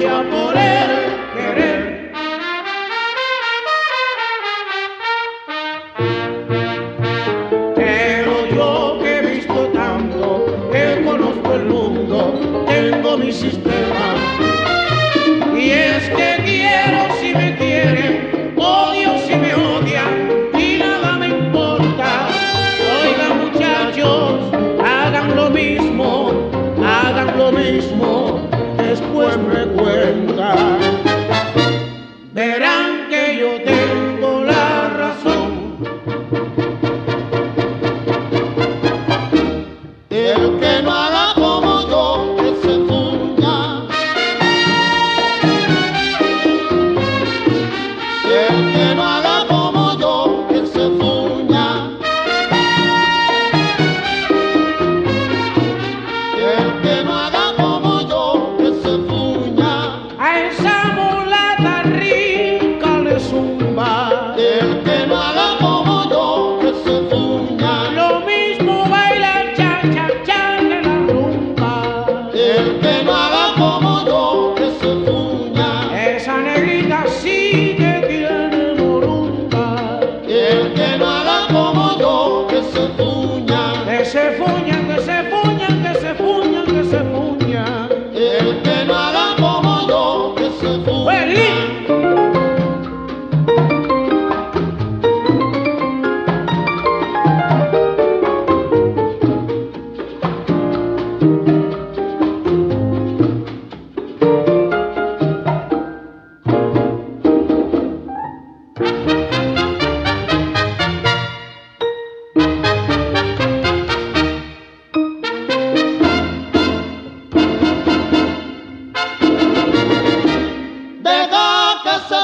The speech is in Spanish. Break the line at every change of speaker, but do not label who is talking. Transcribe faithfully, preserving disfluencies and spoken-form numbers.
sea por el querer. Pero yo que he visto tanto, que conozco el mundo, tengo mi sistema. Y es que quiero si me quieren, odio si me odian, y nada me importa. Oigan muchachos, hagan lo mismo, hagan lo mismo, después me cuentan. Verán que yo tengo la razón.
El que no haga como yo, que se fuña. El que no haga como yo, que se fuña. El que no haga como yo, que se fuña.
A esa mulata rica le zumba.
El que no haga como yo, que se fuña.
Lo mismo baila cha cha cha de la rumba.
El que no haga como yo, que se fuña.
Esa negrita sí que tiene morumba.
El que no haga como yo, que se fuña.
Que se fuñan, que se fuñan, que se fuñan, que se fuñan.
El que no haga como yo, que se fuña.
¡Feliz!
Deja que se